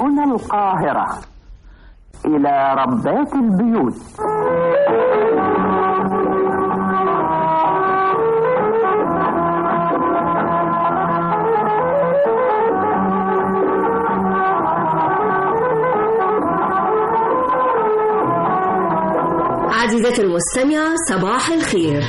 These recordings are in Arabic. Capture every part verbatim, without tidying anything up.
هنا القاهرة، إلى ربات البيوت. عزيزتي المستمعة، صباح الخير.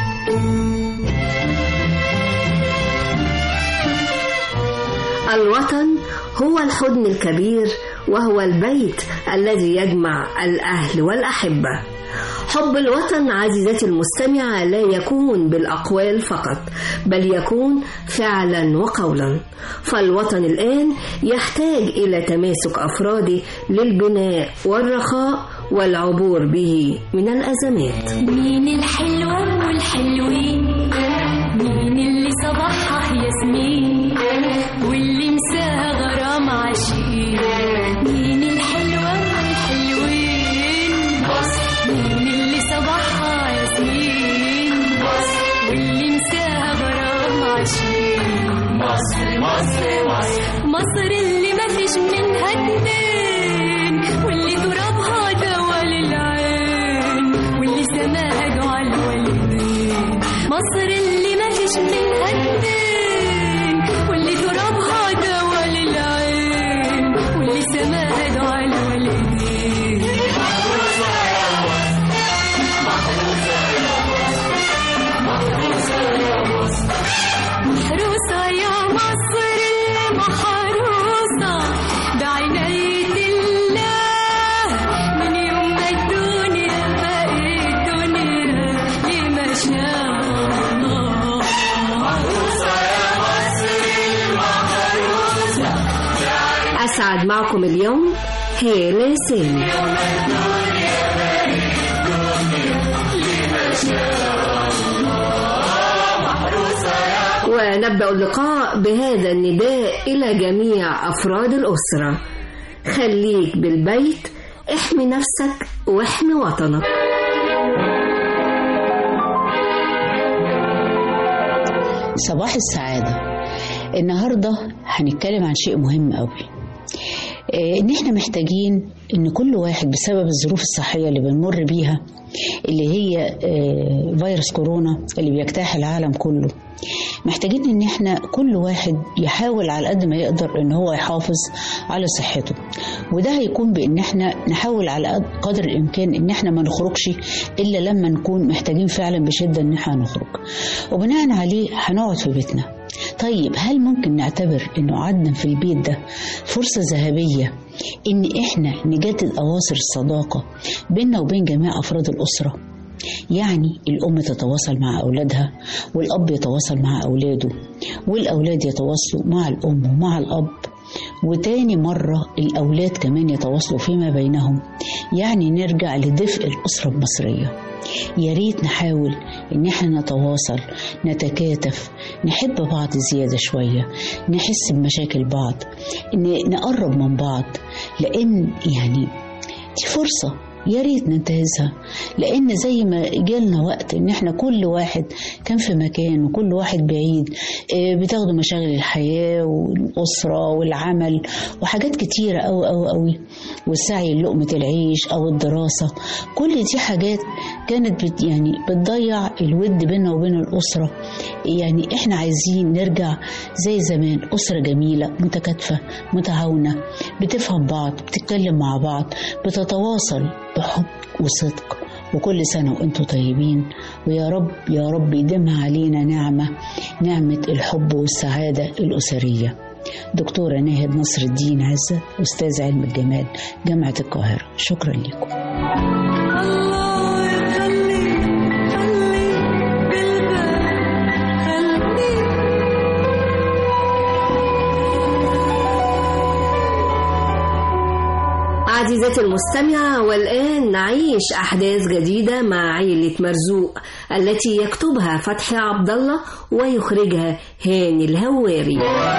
الوطن هو الحضن الكبير، وهو البيت الذي يجمع الأهل والأحبة. حب الوطن عزيزتي المستمعة لا يكون بالأقوال فقط، بل يكون فعلا وقولا. فالوطن الآن يحتاج إلى تماسك أفراده للبناء والرخاء والعبور به من الأزمات. مين الحلوة والحلوين، مين اللي صباحها ياسمين واللي مساها غرام عشيق، مين الحلوة والحلوين مصر، مين اللي صباحها ياسمين مصر واللي مساها غرام عشيق، مصر مصر مصر مصر اللي ما فيش منها اتنين، واللي ترابها دوا للعين واللي سماها دعا الوالدين، مصر اللي ما فيش منها اتنين، واللي ترابها دوا للعين واللي سماها دعا الوالدين. محروسة يا مصر، محروسة يا مصر، محروسة يا مصر، محروسة يا مصر اللي محروسة بعناية الله، من يوم ما الدنيا بقت دنيا لما شاء الله. محروسة يا مصر المحروسة. أسعد معكم اليوم هالة سامي. ونبدأ اللقاء بهذا النداء إلى جميع أفراد الأسرة: خليك بالبيت، احمي نفسك واحمي وطنك. صباح السعادة. النهاردة هنتكلم عن شيء مهم قوي، ان احنا محتاجين ان كل واحد بسبب الظروف الصحية اللي بنمر بيها، اللي هي فيروس كورونا اللي بيجتاح العالم كله، محتاجين ان احنا كل واحد يحاول على قد ما يقدر ان هو يحافظ على صحته. وده هيكون بان احنا نحاول على قدر الامكان ان احنا ما نخرجش الا لما نكون محتاجين فعلا بشدة ان احنا نخرج، وبناء عليه هنقعد في بيتنا. طيب هل ممكن نعتبر انه قعدنا في البيت ده فرصة ذهبية ان احنا نجدد اواصر الصداقة بيننا وبين جميع افراد الاسرة؟ يعني الأم تتواصل مع أولادها، والأب يتواصل مع أولاده، والأولاد يتواصلوا مع الأم ومع الأب، وتاني مرة الأولاد كمان يتواصلوا فيما بينهم. يعني نرجع لدفء الأسرة المصرية. يا ريت نحاول إن احنا نتواصل، نتكاتف، نحب بعض زيادة شوية، نحس بمشاكل بعض، نقرب من بعض، لأن يعني دي فرصة يا ريت ننتهزها. لأن زي ما جالنا وقت إن إحنا كل واحد كان في مكان وكل واحد بعيد، بتاخدوا مشاغل الحياة والأسرة والعمل وحاجات كتيرة أوي أوي أوي، والسعي للقمة العيش أو الدراسة، كل دي حاجات كانت بت يعني بتضيع الود بيننا وبين الأسرة. يعني إحنا عايزين نرجع زي زمان، أسرة جميلة متكاتفة متعاونة، بتفهم بعض، بتتكلم مع بعض، بتتواصل بحب وصدق. وكل سنة وانتم طيبين، ويا رب يا رب يديمها علينا نعمة، نعمة الحب والسعادة الأسرية. دكتورة ناهد نصر الدين عزت، أستاذ علم الجمال، جامعة القاهرة. شكرا لكم. عزيزتي المستمعة، والآن نعيش أحداث جديدة مع عائلة مرزوق التي يكتبها فتحي عبد الله ويخرجها هاني الهواري.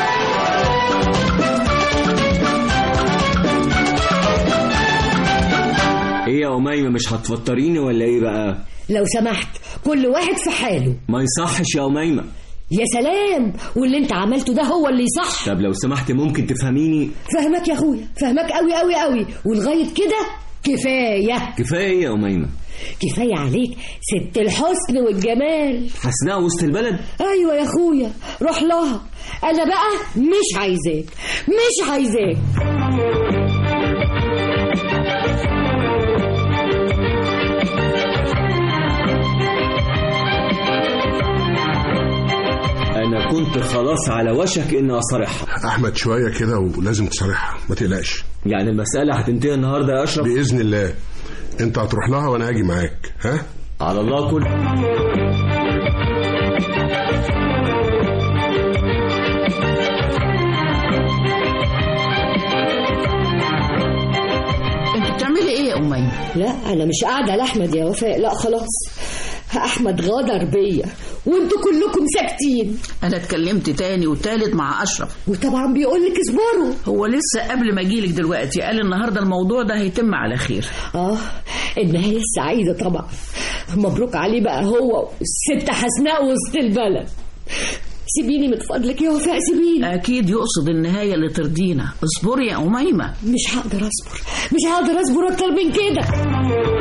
ايه يا أميمة، مش هتفطريني ولا ايه بقى؟ لو سمحت كل واحد في حاله. ما يصحش يا أميمة. يا سلام، واللي انت عملته ده هو اللي صح. طب لو سمحت ممكن تفهميني؟ فهمك يا اخويا، فهمك قوي قوي قوي، ولغايه كده كفايه. كفايه ايه يا أميمة؟ كفايه عليك ست الحسن والجمال حسناء وسط البلد. ايوه يا اخويا، روح لها. انا بقى مش عايزاك مش عايزاك. انا كنت خلاص على وشك اني اصارحها. احمد شويه كده ولازم تصارحها، ما تقلقش. يعني المساله هتنتهي النهارده يا اشرف؟ باذن الله. انت هتروح لها وانا هاجي معاك. ها على الله كله. انت بتعملي ايه يا أميمة؟ لا انا مش قاعده لاحمد يا وفاء، لا خلاص. احمد غدر بيا وانتوا كلكم ساكتين. انا اتكلمت تاني وتالت مع اشرف، وطبعا بيقول لك اصبروا. هو لسه قبل ما اجيلك دلوقتي قال النهارده الموضوع ده هيتم على خير. اه النهايه السعيده طبعا. مبروك عليه بقى هو والست حسناء وسط البلد. سيبيني من فضلك يا وفاء، سيبيني. اكيد يقصد النهايه اللي ترضينا. اصبري يا أميمة. مش هقدر اصبر، مش هقدر اصبر اكتر من كده.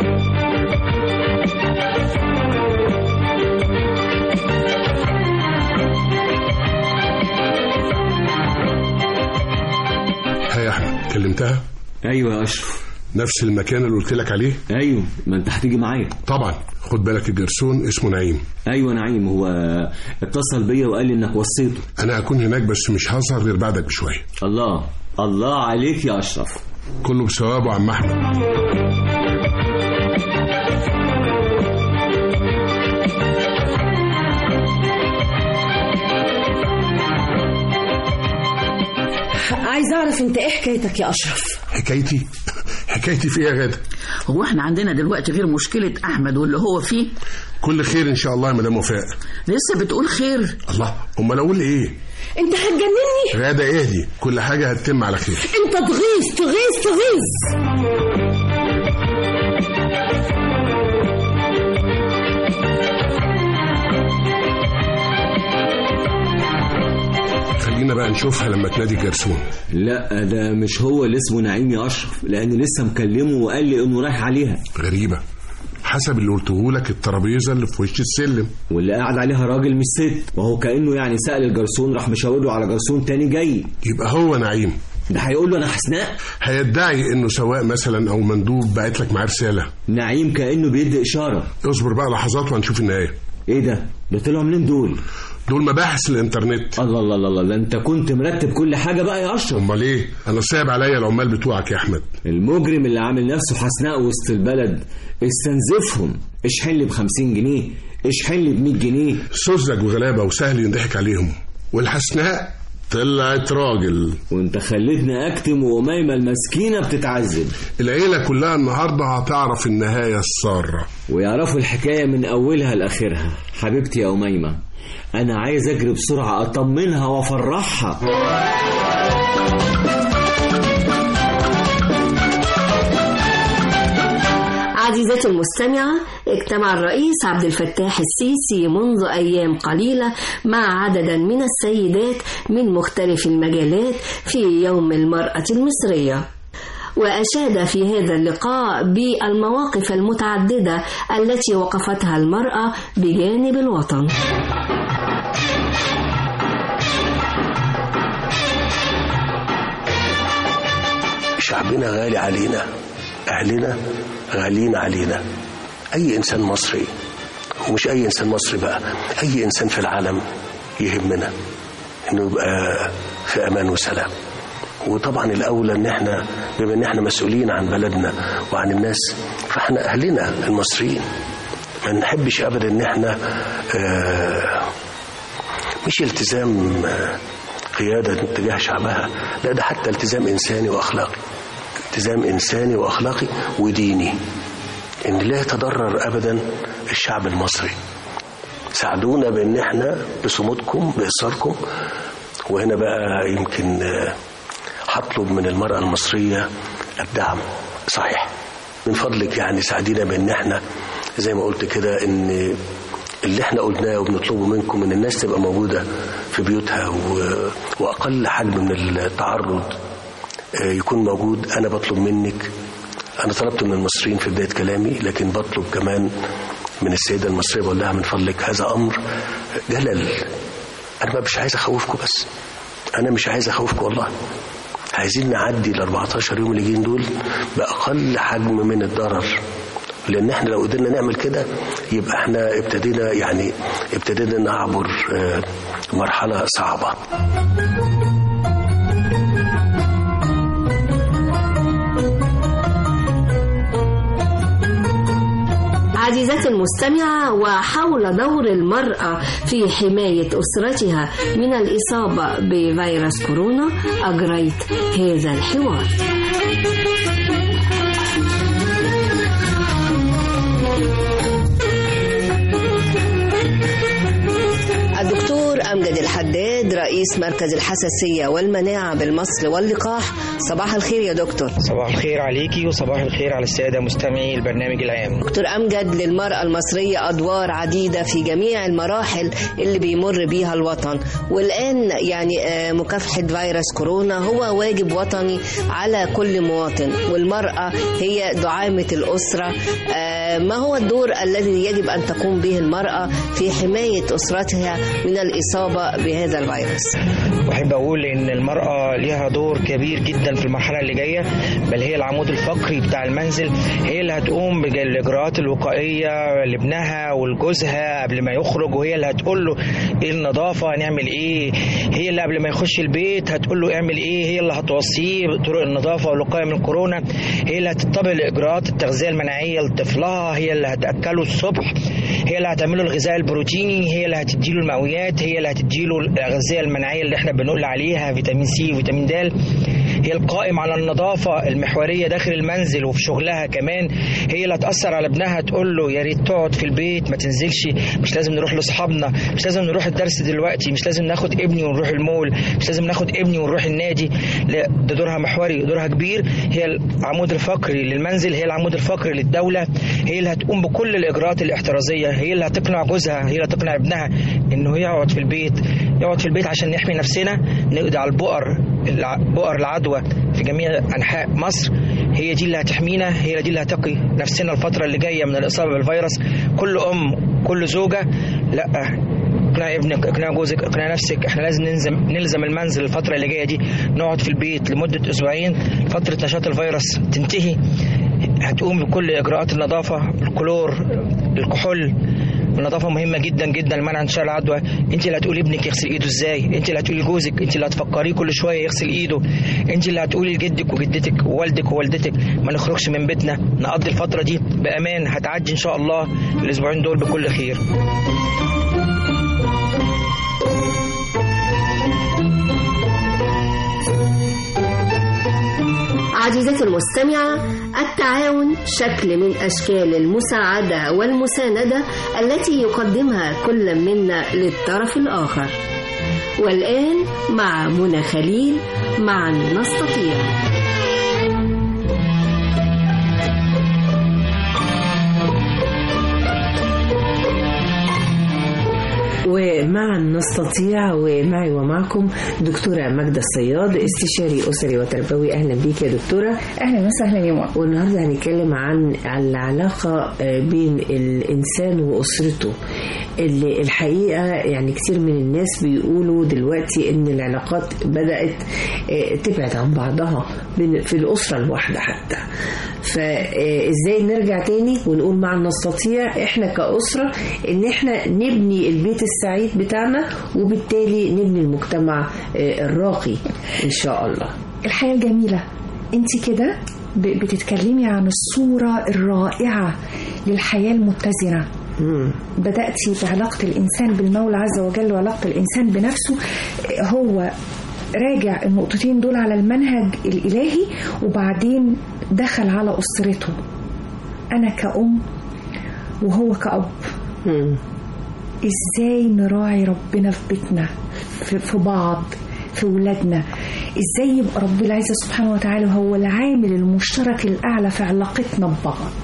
ها يا احمد، كلمتها؟ ايوه يا اشرف. نفس المكان اللي قلت لك عليه؟ ايوه، ما انت هتيجي معايا. طبعا. خد بالك الجرسون اسمه نعيم. ايوه نعيم، هو اتصل بيا وقال لي انك وصيته. انا هكون هناك بس مش هظهر غير بعدك بشويه. الله الله عليك يا اشرف. كله بثوابه عم احمد. عايز اعرف انت ايه حكايتك يا اشرف؟ حكايتي؟ حكايتي في ايه يا غاده؟ هو احنا عندنا دلوقتي غير مشكله احمد واللي هو فيه؟ كل خير ان شاء الله يا مدام وفاء. لسه بتقول خير؟ الله، امال اقول ايه؟ انت هتجنني. غاده اهدي، كل حاجه هتتم على خير. انت تغيظ تغيظ تغيظ. خلينا بقى نشوفها لما تنادي جرسون. لا ده مش هو اللي اسمه نعيم يا اشرف، لان لسه مكلمه وقال لي انه رايح عليها. غريبه، حسب اللي قلته لك الترابيزه اللي في وش السلم، واللي قاعد عليها راجل مش ست، وهو كانه يعني سأل الجرسون راح مشاور له على جرسون تاني جاي. يبقى هو نعيم. ده هيقول له انا حسناء؟ هيدعي انه سواق مثلا او مندوب بعت لك معاه رساله. نعيم كانه بيدي اشاره. اصبر بقى لحظات وهنشوف النهايه. ايه ده؟ ده طلعوا منين دول؟ دول مباحث الانترنت. الله الله الله الله، انت كنت مرتب كل حاجه بقى يا اشرف. امال ايه؟ انا صعب عليا العمال بتوعك يا احمد. المجرم اللي عامل نفسه حسناء وسط البلد استنزفهم. اشحن لي بخمسين جنيه، اشحن لي بمية جنيه. سذج وغلابه وسهل ينضحك عليهم. والحسناء طلعت راجل، وانت خليتني اكتم وأميمة المسكينه بتتعذب. العيله كلها النهارده هتعرف النهايه الساره، ويعرفوا الحكايه من اولها لاخرها. حبيبتي يا أميمة، انا عايز اجري بسرعه اطمنها وافرحها. عزيزتي المستمعة، اجتمع الرئيس عبد الفتاح السيسي منذ أيام قليلة مع عددا من السيدات من مختلف المجالات في يوم المرأة المصرية، وأشاد في هذا اللقاء بالمواقف المتعددة التي وقفتها المرأة بجانب الوطن. شعبنا غالي علينا، أهلنا غاليين علينا. أي إنسان مصري، ومش أي إنسان مصري بقى، أي إنسان في العالم يهمنا إنه يبقى في أمان وسلام. وطبعا الأولى إن إحنا بما إن إحنا مسؤولين عن بلدنا وعن الناس، فإحنا أهلنا المصريين ما نحبش أبدا إن إحنا آه مش التزام قيادة تجاه شعبها، لا ده حتى التزام إنساني وأخلاقي، التزام إنساني وأخلاقي وديني، إن لا يتضرر أبدا الشعب المصري. ساعدونا بأن احنا بصمودكم بإصراركم. وهنا بقى يمكن هطلب من المرأة المصرية الدعم. صحيح من فضلك يعني ساعدينا بأن احنا زي ما قلت كده إن اللي احنا قلناه وبنطلبه منكم ان الناس تبقى موجودة في بيوتها وأقل حجم من التعرض يكون موجود. أنا بطلب منك، أنا طلبت من المصريين في بداية كلامي، لكن بطلب كمان من السيدة المصرية، بقول لها من فضلك هذا أمر جلل. أنا مش عايز أخوفكم، بس أنا مش عايز أخوفكم والله. عايزين نعدي ال أربعتاشر يوم اللي جايين دول بأقل حجم من الضرر، لأن احنا لو قدرنا نعمل كده يبقى احنا ابتدينا يعني ابتدينا نعبر مرحلة صعبة. عزيزتي المستمعة، وحول دور المرأة في حماية أسرتها من الإصابة بفيروس كورونا أجريت هذا الحوار. الدكتور أمجد الحداد، رئيس مركز الحساسية والمناعة بالمصل واللقاح. صباح الخير يا دكتور. صباح الخير عليكي وصباح الخير على السادة مستمعي البرنامج العام. دكتور أمجد، للمرأة المصرية أدوار عديدة في جميع المراحل اللي بيمر بيها الوطن، والآن يعني مكافحة فيروس كورونا هو واجب وطني على كل مواطن، والمرأة هي دعامة الأسرة. ما هو الدور الذي يجب أن تقوم به المرأة في حماية أسرتها من الإصابة بهذا الفيروس؟ وأحب أقول إن المرأة لها دور كبير جدا في المرحلة اللي جاية، بل هي العمود الفقري بتاع المنزل، هي اللي هتقوم بالإجراءات الوقائية لابنها ولجوزها قبل ما يخرج، وهي اللي هتقول له إيه النظافة هنعمل إيه، هي اللي قبل ما يخش البيت هتقول له اعمل إيه، هي اللي هتوصيه بطرق النظافة والوقاية من الكورونا، هي اللي هتتبع إجراءات التغذية المناعية لطفلها، هي اللي هتأكله الصبح، هي اللي هتعمله الغذاء البروتيني، هي اللي هتديله المقويات، هي اللي هتديله الغذاء المناعية اللي احنا بنقول عليها فيتامين سي وفيتامين د، هي القائم على النظافة المحورية داخل المنزل وفي شغلها كمان، هي اللي هتأثر على ابنها تقول له يا ريت تقعد في البيت ما تنزلش، مش لازم نروح لاصحابنا، مش لازم نروح الدرس دلوقتي، مش لازم ناخد ابني ونروح المول، مش لازم ناخد ابني ونروح النادي. لا، ده دورها محوري، دورها كبير، هي العمود الفقري للمنزل، هي العمود الفقري للدولة، هي اللي هتقوم بكل الإجراءات الاحترازية، هي اللي هتقنع جوزها، هي اللي هتقنع ابنها انه يقعد في البيت، يقعد في البيت عشان نحمي نفسنا، نقضي على البؤر بؤر العدوى في جميع أنحاء مصر. هي دي اللي هتحمينا، هي دي اللي هتقي نفسنا الفترة اللي جاية من الإصابة بالفيروس. كل أم كل زوجة، لا، اقنع ابنك، اقنع جوزك، اقنع نفسك، احنا لازم نلزم نلزم المنزل الفترة اللي جاية دي، نقعد في البيت لمدة أسبوعين، فترة نشاط الفيروس تنتهي. هتقوم بكل إجراءات النظافة، الكلور، الكحول. النظافة مهمة جدا جدا لمنع انتشار العدوى. انت اللي هتقولي ابنك يغسل ايده ازاي، انت اللي هتقولي جوزك، انت اللي هتفكريه كل شوية يغسل ايده، انت اللي هتقولي لجدك وجدتك ووالدك ووالدتك ما نخرجش من بيتنا، نقضي الفترة دي بأمان. هتعدي ان شاء الله الاسبوعين دول بكل خير. عزيزتي المستمعة، التعاون شكل من أشكال المساعدة والمساندة التي يقدمها كل منا للطرف الآخر. والآن مع منى خليل، معا نستطيع. ومعا نستطيع، ومعي ومعكم دكتورة ماجدة الصياد، استشاري أسري وتربوي. أهلا بيك يا دكتورة. أهلا وسهلا يا مؤمن. والنهاردة هنتكلم عن العلاقة بين الإنسان وأسرته، اللي الحقيقة يعني كتير من الناس بيقولوا دلوقتي إن العلاقات بدأت تبعد عن بعضها في الأسرة الواحدة حتى. فإزاي نرجع تاني ونقول معا نستطيع إحنا كأسرة إن إحنا نبني البيت السعيد بتاعنا، وبالتالي نبني المجتمع الراقي إن شاء الله. الحياة الجميلة، أنت كده بتتكلمي عن الصورة الرائعة للحياة المتزنة. مم. بدأتي بعلاقة الإنسان بالمولى عز وجل وعلاقة الإنسان بنفسه. هو راجع النقطتين دول على المنهج الإلهي، وبعدين دخل على أسرته، أنا كأم وهو كأب. مم. إزاي نراعي ربنا في بيتنا، في بعض، في ولادنا، إزاي يبقى رب العزة سبحانه وتعالى هو العامل المشترك الأعلى في علاقتنا ببعض.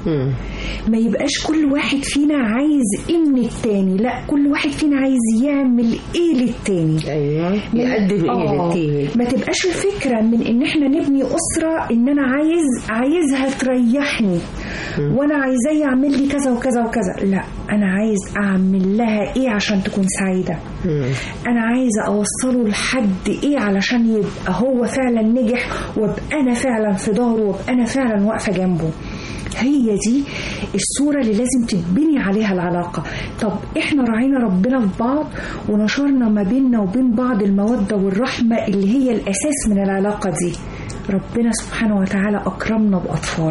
ما يبقاش كل واحد فينا عايز ايه من التاني، لا كل واحد فينا عايز يعمل ايه للتاني. ايوه يقدم ايه للتاني. ما تبقاش الفكره من ان احنا نبني اسره ان انا عايز عايزها تريحني وانا عايزاه يعمل لي كذا وكذا وكذا، لا انا عايز اعمل لها ايه عشان تكون سعيده. انا عايزه اوصله لحد ايه علشان يبقى هو فعلا نجح وابقى انا فعلا في ظهره وابقى انا فعلا واقفه جنبه. هي دي الصورة اللي لازم تبني عليها العلاقة. طب احنا راعينا ربنا في بعض ونشرنا ما بيننا وبين بعض المودة والرحمة اللي هي الأساس من العلاقة دي. ربنا سبحانه وتعالى أكرمنا بأطفال،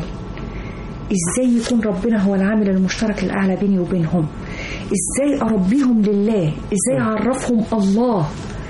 ازاي يكون ربنا هو العامل المشترك الأعلى بيني وبينهم؟ ازاي أربيهم لله؟ ازاي أعرفهم الله؟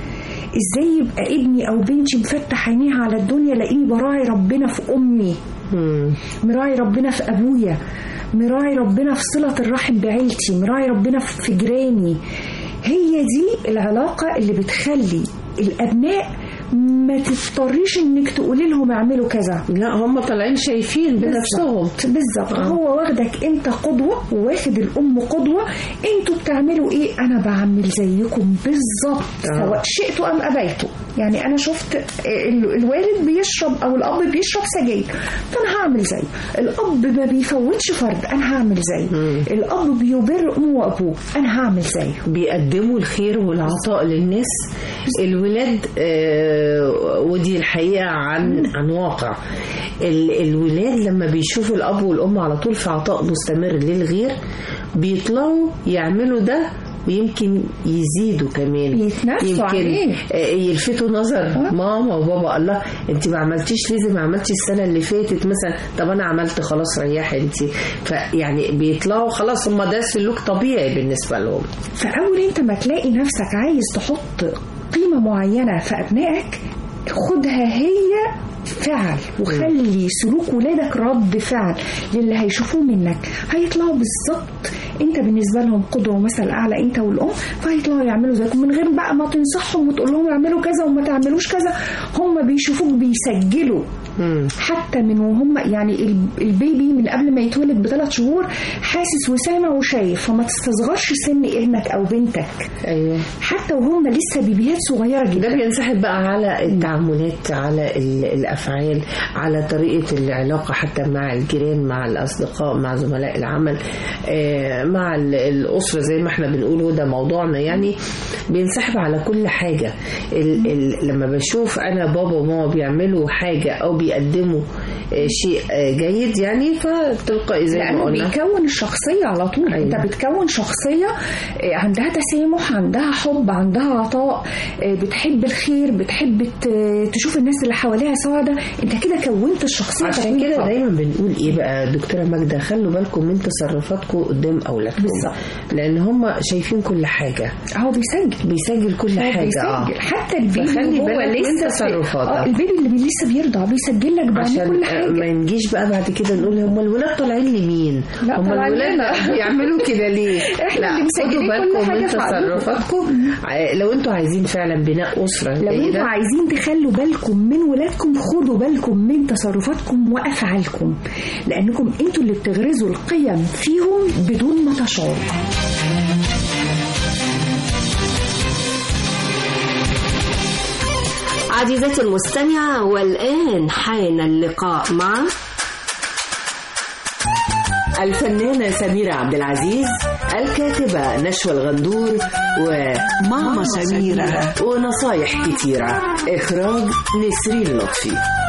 ازاي يبقى ابني أو بنتي مفتح عينيها على الدنيا لاني براعي ربنا في أمي، مراعي ربنا في أبويا، مراعي ربنا في صلة الرحم بعيلتي، مراعي ربنا في جيراني. هي دي العلاقة اللي بتخلي الأبناء ما تضطريش انك تقولي لهم اعملوا كذا، لا هم طالعين شايفين بنفسهم. بالظبط. هو واخدك انت قدوة وواخد الام قدوة، انتوا بتعملوا ايه انا بعمل زيكم بالظبط سواء شئتوا ام ابيتوا. يعني انا شفت الوالد بيشرب او الاب بيشرب سجاير فانا هعمل زيه، الاب ما بيفوتش فرد انا هعمل زيه، الاب بيبر امه وابوه انا هعمل زيه. بيقدموا الخير والعطاء للناس. الولاد آه ودي الحقيقة عن عن واقع. الولاد لما بيشوفوا الأب والأم على طول في عطاء مستمر للغير بيطلعوا يعملوا ده ويمكن يزيدوا كمان، يمكن عليه. يلفتوا نظر أه؟ ماما وبابا الله انت ما عملتيش ليه زي ما عملتي السنه اللي فاتت مثلا، طب انا عملت خلاص ريحي انت. فيعني بيطلعوا خلاص هم ده سلوك طبيعي بالنسبه لهم. فاول انت ما تلاقي نفسك عايز تحط قيمه معينه في ابنائك خدها هي فعل، وخلي سلوك ولادك رد فعل للي هيشوفوه منك. هيطلعوا بالظبط انت بالنسبه لهم قدوه ومثل اعلى انت والام، فهيطلعوا يعملوا زيكم من غير بقى ما تنصحهم وتقول لهم اعملوا كذا وما تعملوش كذا. هم بيشوفوك بيسجلوا مم. حتى من وهم يعني البيبي من قبل ما يتولد بثلاث شهور حاسس وسامع وشايف، فما تستصغرش سن ابنك او بنتك. ايوه حتى وهم لسه بيبيات صغيره جدا. ده بينسحب بقى على التعاملات، على الافعال، على طريقه العلاقه حتى مع الجيران، مع الاصدقاء، مع زملاء العمل، مع الاسره زي ما احنا بنقول، وده موضوعنا. يعني بينسحب على كل حاجه. ال ال لما بشوف انا بابا وماما بيعملوا حاجه او بيقدموا شيء جيد يعني فتلقائي زي ما قلنا بيكون الشخصيه على طول. أيوة. انت بتكون شخصيه عندها تسامح، عندها حب، عندها عطاء، بتحب الخير، بتحب تشوف الناس اللي حواليها سعاده. انت كده كونت الشخصيه. عشان كده دايما بنقول ايه بقى دكتوره ماجده، خلوا بالكم من تصرفاتكم قدام اولادكم بالظبط، لان هم شايفين كل حاجه. هو بيسجل بيسجل كل حاجه بيسجل. آه. حتى البيبي هو لسه تصرفاته اه البيبي اللي لسه بيرضع بيسجل لك بعد كل حاجه. ما نجيش بقى بعد كده نقول هم الولاد طالعين لمين، هم الولاد بيعملوا كده ليه. احنا لا خدوا بالكم من تصرفاتكم لو انتوا عايزين فعلا بناء اسره. لو انتوا عايزين تخلوا بالكم من ولادكم خدوا بالكم من تصرفاتكم وافعالكم، لانكم انتوا اللي بتغرزوا القيم فيهم بدون ما تشعروا. عزيزتي المستمعة، والآن حان اللقاء مع الفنانة سميرة عبد العزيز، الكاتبة نشوى الغندور، وماما سميرة، ونصايح كتيرة. إخراج نسرين لطفي.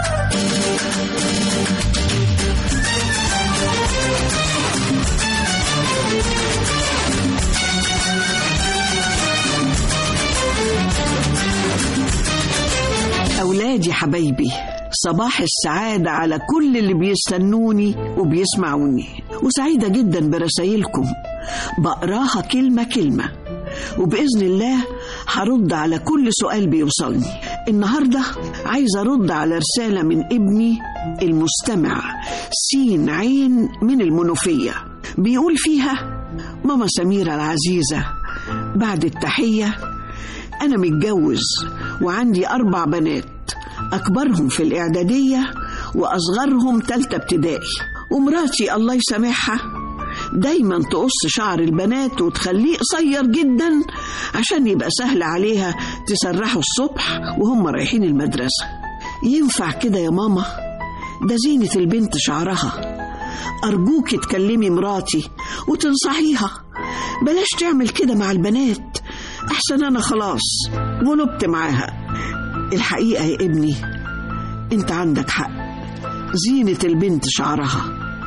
أولادي حبايبي، صباح السعادة على كل اللي بيستنوني وبيسمعوني، وسعيدة جدا برسائلكم بقراها كلمة كلمة، وبإذن الله هرد على كل سؤال بيوصلني. النهاردة عايزة أرد على رسالة من ابني المستمع سين عين من المنوفية، بيقول فيها: ماما سميرة العزيزة، بعد التحية أنا متجوز وعندي أربع بنات، أكبرهم في الإعدادية وأصغرهم تالتة ابتدائي، ومراتي الله يسامحها دايما تقص شعر البنات وتخليه قصير جدا عشان يبقى سهل عليها تسرحه الصبح وهم رايحين المدرسة. ينفع كده يا ماما؟ ده زينة البنت شعرها. أرجوكي تكلمي مراتي وتنصحيها بلاش تعمل كده مع البنات، أحسن أنا خلاص غلبت معاها. الحقيقة يا ابني أنت عندك حق، زينة البنت شعرها.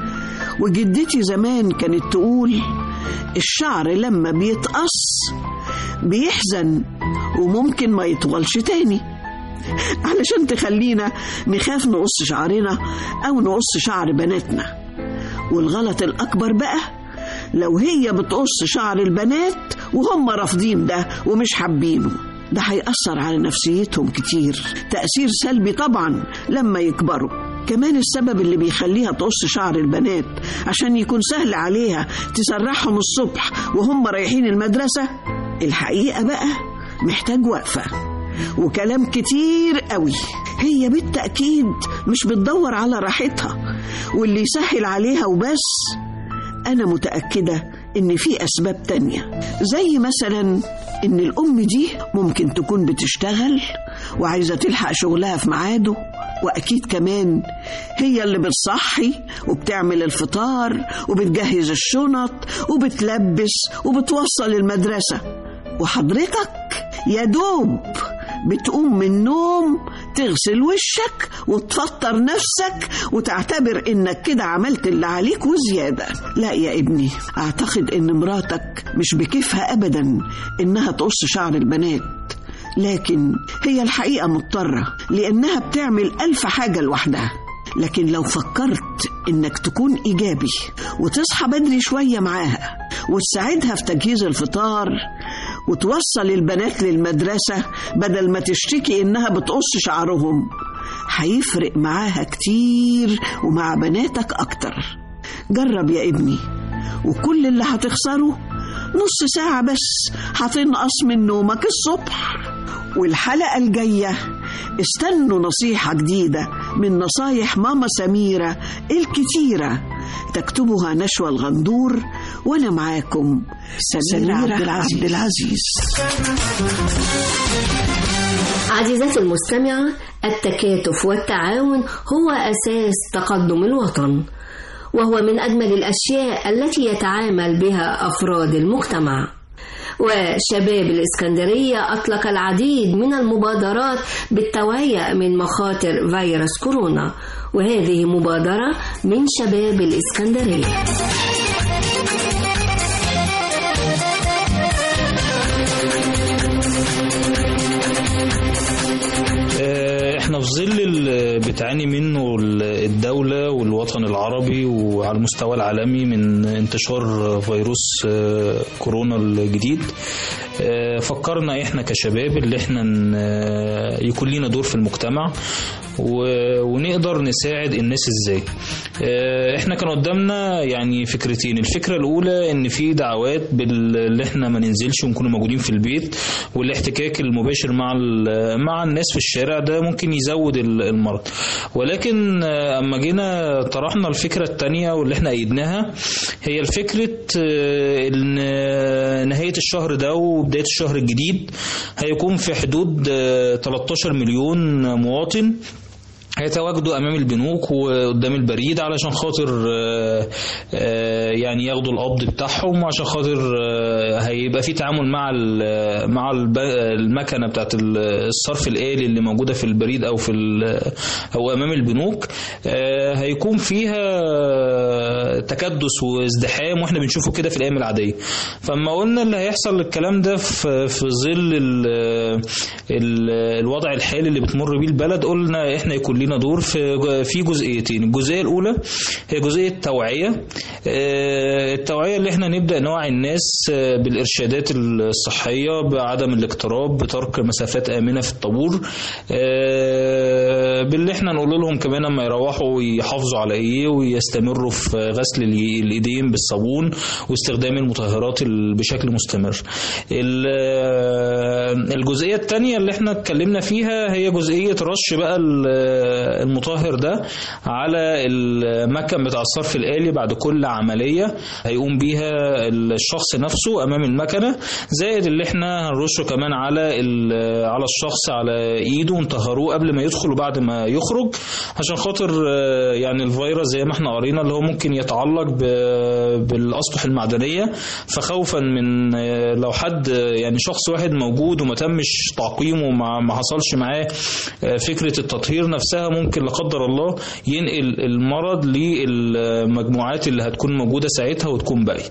وجدتي زمان كانت تقول الشعر لما بيتقص بيحزن وممكن ما يطولش تاني، علشان تخلينا نخاف نقص شعرنا أو نقص شعر بناتنا. والغلط الأكبر بقى لو هي بتقص شعر البنات وهم رافضين ده ومش حابينه، ده هيأثر على نفسيتهم كتير، تأثير سلبي طبعا لما يكبروا. كمان السبب اللي بيخليها تقص شعر البنات عشان يكون سهل عليها تسرحهم الصبح وهم رايحين المدرسة، الحقيقة بقى محتاج وقفة وكلام كتير قوي. هي بالتأكيد مش بتدور على راحتها واللي يسهل عليها وبس. أنا متأكدة إن في أسباب تانية، زي مثلا إن الأم دي ممكن تكون بتشتغل وعايزة تلحق شغلها في ميعاده، وأكيد كمان هي اللي بتصحي وبتعمل الفطار وبتجهز الشنط وبتلبس وبتوصل المدرسة، وحضرتك يا دوب بتقوم من النوم تغسل وشك وتفطر نفسك وتعتبر انك كده عملت اللي عليك وزيادة. لا يا ابني، اعتقد ان مراتك مش بكيفها ابدا انها تقص شعر البنات، لكن هي الحقيقة مضطرة لانها بتعمل الف حاجة لوحدها. لكن لو فكرت انك تكون ايجابي وتصحى بدري شوية معاها وتساعدها في تجهيز الفطار وتوصل البنات للمدرسة بدل ما تشتكي إنها بتقص شعرهم، هيفرق معاها كتير ومع بناتك أكتر. جرب يا ابني، وكل اللي هتخسره نص ساعة بس هتنقص من نومك الصبح. والحلقة الجاية استنوا نصيحة جديدة من نصايح ماما سميرة الكتيرة تكتبها نشوى الغندور، وأنا معاكم سميرة عبد العزيز, العزيز. عزيزتي المستمعة، التكاتف والتعاون هو أساس تقدم الوطن، وهو من أجمل الأشياء التي يتعامل بها أفراد المجتمع. وشباب الإسكندرية أطلق العديد من المبادرات بالتوعية من مخاطر فيروس كورونا، وهذه مبادرة من شباب الإسكندرية. احنا في ظل اللي بتعاني منه الدولة والوطن العربي وعلى المستوى العالمي من انتشار فيروس كورونا الجديد، فكرنا احنا كشباب اللي احنا يكون لنا دور في المجتمع ونقدر نساعد الناس ازاي. احنا كان قدامنا يعني فكرتين. الفكرة الاولى ان في دعوات باللي احنا ما ننزلش ونكون موجودين في البيت، والاحتكاك المباشر مع مع الناس في الشارع ده ممكن يزود المرض. ولكن اما جينا طرحنا الفكرة التانية واللي احنا ايدناها، هي الفكرة ان نهاية الشهر ده وبداية الشهر الجديد هيكون في حدود ثلاثة عشر مليون مواطن هيتواجدوا امام البنوك وقدام البريد علشان خاطر يعني ياخدوا القبض بتاعهم، وعشان خاطر هيبقى في تعامل مع مع المكنه بتاعت الصرف الآلي اللي موجوده في البريد او في او امام البنوك، هيكون فيها تكدس وازدحام، واحنا بنشوفه كده في الايام العاديه. فاما قلنا اللي هيحصل الكلام ده في في ظل الوضع الحالي اللي بتمر بيه البلد، قلنا احنا يكون لنا دور في في جزئيتين. الجزئيه الاولى هي جزئيه التوعيه، التوعيه اللي احنا نبدا نوعي الناس بالارشادات الصحيه بعدم الاقتراب، بترك مسافات امنه في الطابور، باللي احنا نقول لهم كمان لما يروحوا يحافظوا على ايه ويستمروا في غسل الايدين بالصابون واستخدام المطهرات بشكل مستمر. الجزئيه الثانيه اللي احنا اتكلمنا فيها هي جزئيه رش بقى المطهر ده على المكن بتاع الصرف الآلي بعد كل عملية هيقوم بيها الشخص نفسه أمام المكنة، زائد اللي احنا هنرشه كمان على على الشخص على إيده ونطهروه قبل ما يدخل وبعد ما يخرج، عشان خاطر يعني الفيروس زي ما احنا قرينا اللي هو ممكن يتعلق بالأسطح المعدنية. فخوفا من لو حد يعني شخص واحد موجود وما تمش تعقيمه وما ما حصلش معاه فكرة التطهير نفسها، ممكن لا قدر الله ينقل المرض للمجموعات اللي هتكون موجودة ساعتها وتكون باقية.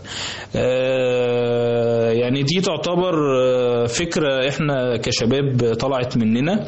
يعني دي تعتبر فكرة احنا كشباب طلعت مننا،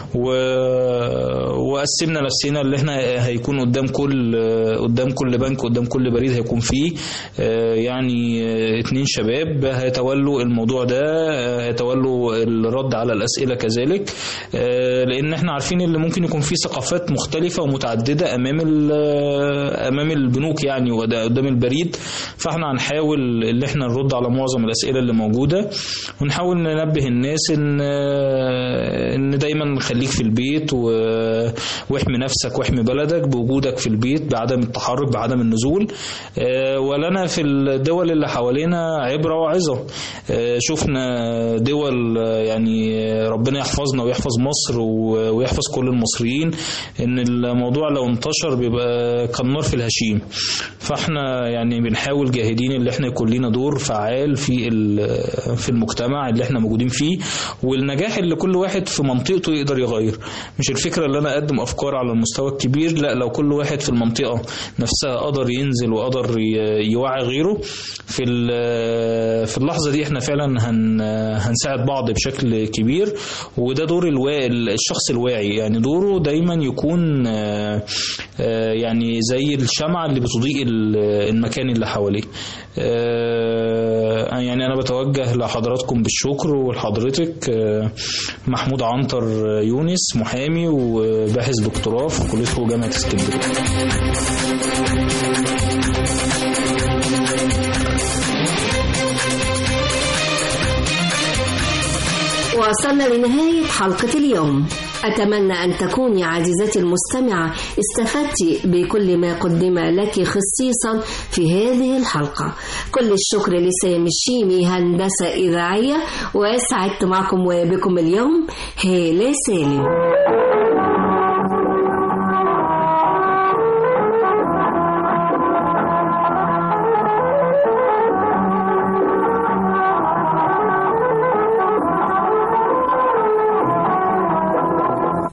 وقسمنا نفسنا اللي احنا هيكون قدام كل قدام كل بنك قدام كل بريد هيكون فيه يعني اتنين شباب هيتولوا الموضوع ده، هيتولوا الرد على الأسئلة كذلك، لأن احنا عارفين اللي ممكن يكون فيه ثقافات مختلفة ومتعددة أمام أمام البنوك يعني وقدام البريد. فاحنا هنحاول اللي احنا نرد على معظم الأسئلة اللي موجودة، ونحاول ننبه الناس ان ان دايما خليك في البيت واحمي نفسك واحمي بلدك بوجودك في البيت بعدم التحرك بعدم النزول. ولنا في الدول اللي حوالينا عبرة وعظة، شفنا دول يعني ربنا يحفظنا ويحفظ مصر ويحفظ كل المصريين، ان الموضوع لو انتشر بيبقى كالنار في الهشيم. فاحنا يعني بنحاول جاهدين اللي احنا يكون لنا دور فعال في في المجتمع اللي احنا موجودين فيه، والنجاح اللي كل واحد في منطقته يقدر يغير. مش الفكرة اللي انا اقدم افكار على المستوى الكبير، لا، لو كل واحد في المنطقة نفسها قدر ينزل وقدر يوعي غيره في في اللحظة دي احنا فعلا هن هنساعد بعض بشكل كبير. وده دور الوا... الشخص الواعي، يعني دوره دايما يكون يعني زي الشمعة اللي بتضيء المكان اللي حواليه. يعني أنا بتوجه لحضراتكم بالشكر، ولحضرتك محمود عنتر يونس، محامي وباحث دكتوراه في كلية حقوق جامعة اسكندرية. وصلنا لنهاية حلقة اليوم. أتمنى أن تكوني عزيزتي المستمعة استفدت بكل ما قدم لك خصيصا في هذه الحلقة. كل الشكر لسامي الشيمي هندسة إذاعية، وسعدت معكم وبكم اليوم هالة سالم.